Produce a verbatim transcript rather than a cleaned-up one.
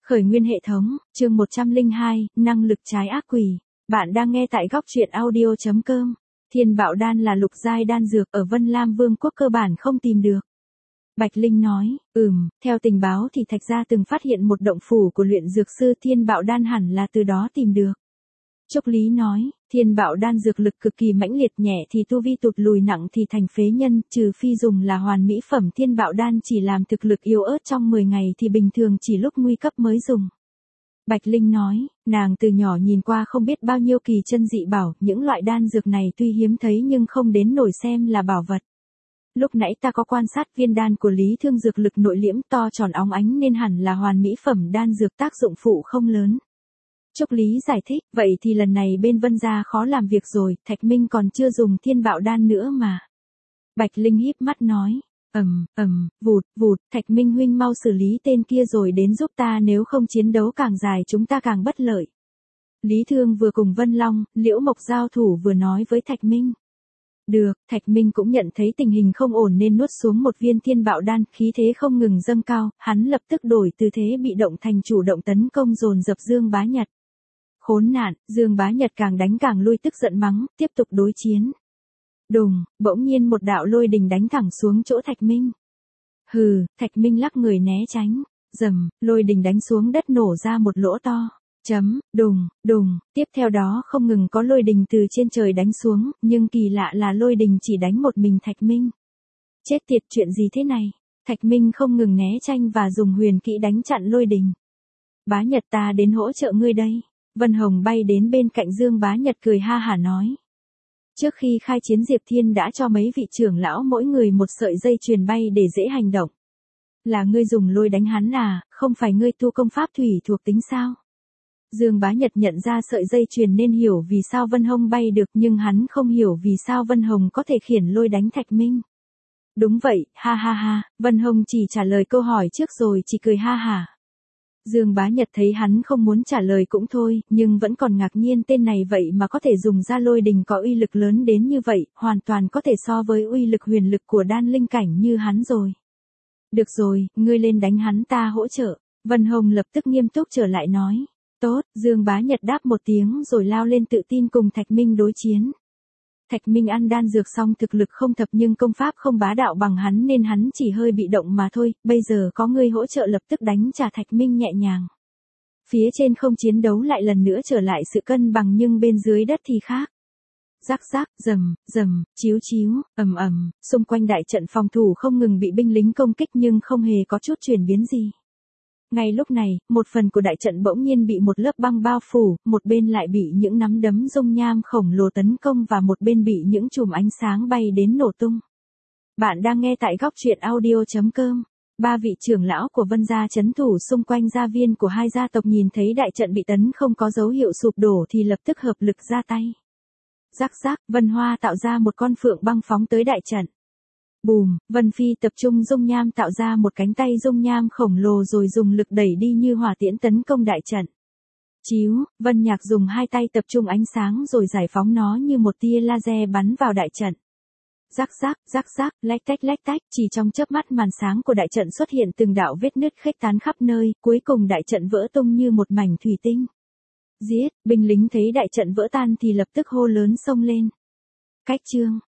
Khởi nguyên hệ thống, chương một trăm lẻ hai, năng lực trái ác quỷ. Bạn đang nghe tại góc truyện audio chấm com. Thiên bạo đan là lục giai đan dược ở Vân Lam Vương quốc cơ bản không tìm được. Bạch Linh nói, ừm, theo tình báo thì Thạch gia từng phát hiện một động phủ của luyện dược sư thiên bạo đan hẳn là từ đó tìm được. Trúc Lý nói, thiên bạo đan dược lực cực kỳ mãnh liệt, nhẹ thì tu vi tụt lùi, nặng thì thành phế nhân, trừ phi dùng là hoàn mỹ phẩm thiên bạo đan chỉ làm thực lực yếu ớt trong mười ngày thì bình thường chỉ lúc nguy cấp mới dùng. Bạch Linh nói, nàng từ nhỏ nhìn qua không biết bao nhiêu kỳ chân dị bảo, những loại đan dược này tuy hiếm thấy nhưng không đến nổi xem là bảo vật. Lúc nãy ta có quan sát viên đan của Lý Thương, dược lực nội liễm, to tròn óng ánh nên hẳn là hoàn mỹ phẩm đan dược, tác dụng phụ không lớn. Trúc Lý giải thích, vậy thì lần này bên Vân gia khó làm việc rồi, Thạch Minh còn chưa dùng thiên bạo đan nữa mà. Bạch Linh híp mắt nói, ầm, ầm, vụt, vụt, Thạch Minh huynh mau xử lý tên kia rồi đến giúp ta, nếu không chiến đấu càng dài chúng ta càng bất lợi. Lý Thương vừa cùng Vân Long, Liễu Mộc giao thủ vừa nói với Thạch Minh. Được, Thạch Minh cũng nhận thấy tình hình không ổn nên nuốt xuống một viên thiên bạo đan, khí thế không ngừng dâng cao, hắn lập tức đổi tư thế bị động thành chủ động tấn công dồn dập Dương Bá Nhật. Khốn nạn, Dương Bá Nhật càng đánh càng lui, tức giận mắng, tiếp tục đối chiến. Đùng, bỗng nhiên một đạo lôi đình đánh thẳng xuống chỗ Thạch Minh. Hừ, Thạch Minh lắc người né tránh, rầm, lôi đình đánh xuống đất nổ ra một lỗ to. Chấm, đùng, đùng, tiếp theo đó không ngừng có lôi đình từ trên trời đánh xuống, nhưng kỳ lạ là lôi đình chỉ đánh một mình Thạch Minh. Chết tiệt, chuyện gì thế này? Thạch Minh không ngừng né tranh và dùng huyền kỹ đánh chặn lôi đình. Bá Nhật, ta đến hỗ trợ ngươi đây. Vân Hồng bay đến bên cạnh Dương Bá Nhật cười ha hả nói. Trước khi khai chiến Diệp Thiên đã cho mấy vị trưởng lão mỗi người một sợi dây chuyền bay để dễ hành động. Là ngươi dùng lôi đánh hắn à, không phải ngươi tu công pháp thủy thuộc tính sao? Dương Bá Nhật nhận ra sợi dây chuyền nên hiểu vì sao Vân Hồng bay được, nhưng hắn không hiểu vì sao Vân Hồng có thể khiển lôi đánh Thạch Minh. Đúng vậy, ha ha ha, Vân Hồng chỉ trả lời câu hỏi trước rồi chỉ cười ha hả. Dương Bá Nhật thấy hắn không muốn trả lời cũng thôi, nhưng vẫn còn ngạc nhiên, tên này vậy mà có thể dùng ra lôi đình có uy lực lớn đến như vậy, hoàn toàn có thể so với uy lực huyền lực của đan linh cảnh như hắn rồi. Được rồi, ngươi lên đánh hắn, ta hỗ trợ. Vân Hồng lập tức nghiêm túc trở lại nói. Tốt, Dương Bá Nhật đáp một tiếng rồi lao lên tự tin cùng Thạch Minh đối chiến. Thạch Minh ăn đan dược xong thực lực không thập nhưng công pháp không bá đạo bằng hắn nên hắn chỉ hơi bị động mà thôi, bây giờ có người hỗ trợ lập tức đánh trả Thạch Minh nhẹ nhàng. Phía trên không chiến đấu lại lần nữa trở lại sự cân bằng nhưng bên dưới đất thì khác. Rắc rắc, rầm, rầm, chíu chíu, ầm ầm, xung quanh đại trận phòng thủ không ngừng bị binh lính công kích nhưng không hề có chút chuyển biến gì. Ngay lúc này, một phần của đại trận bỗng nhiên bị một lớp băng bao phủ, một bên lại bị những nắm đấm dung nham khổng lồ tấn công và một bên bị những chùm ánh sáng bay đến nổ tung. Bạn đang nghe tại góc truyện audio chấm com. Ba vị trưởng lão của Vân gia trấn thủ xung quanh gia viên của hai gia tộc nhìn thấy đại trận bị tấn không có dấu hiệu sụp đổ thì lập tức hợp lực ra tay. Rắc rắc, Vân Hoa tạo ra một con phượng băng phóng tới đại trận. Bùm, Vân Phi tập trung dung nham tạo ra một cánh tay dung nham khổng lồ rồi dùng lực đẩy đi như hỏa tiễn tấn công đại trận. Chíu, Vân Nhạc dùng hai tay tập trung ánh sáng rồi giải phóng nó như một tia laser bắn vào đại trận. Rắc rắc, rắc rắc, lách tách lách tách, chỉ trong chớp mắt màn sáng của đại trận xuất hiện từng đạo vết nứt khuếch tán khắp nơi, cuối cùng đại trận vỡ tung như một mảnh thủy tinh. Giết, binh lính thấy đại trận vỡ tan thì lập tức hô lớn xông lên. Cách chương,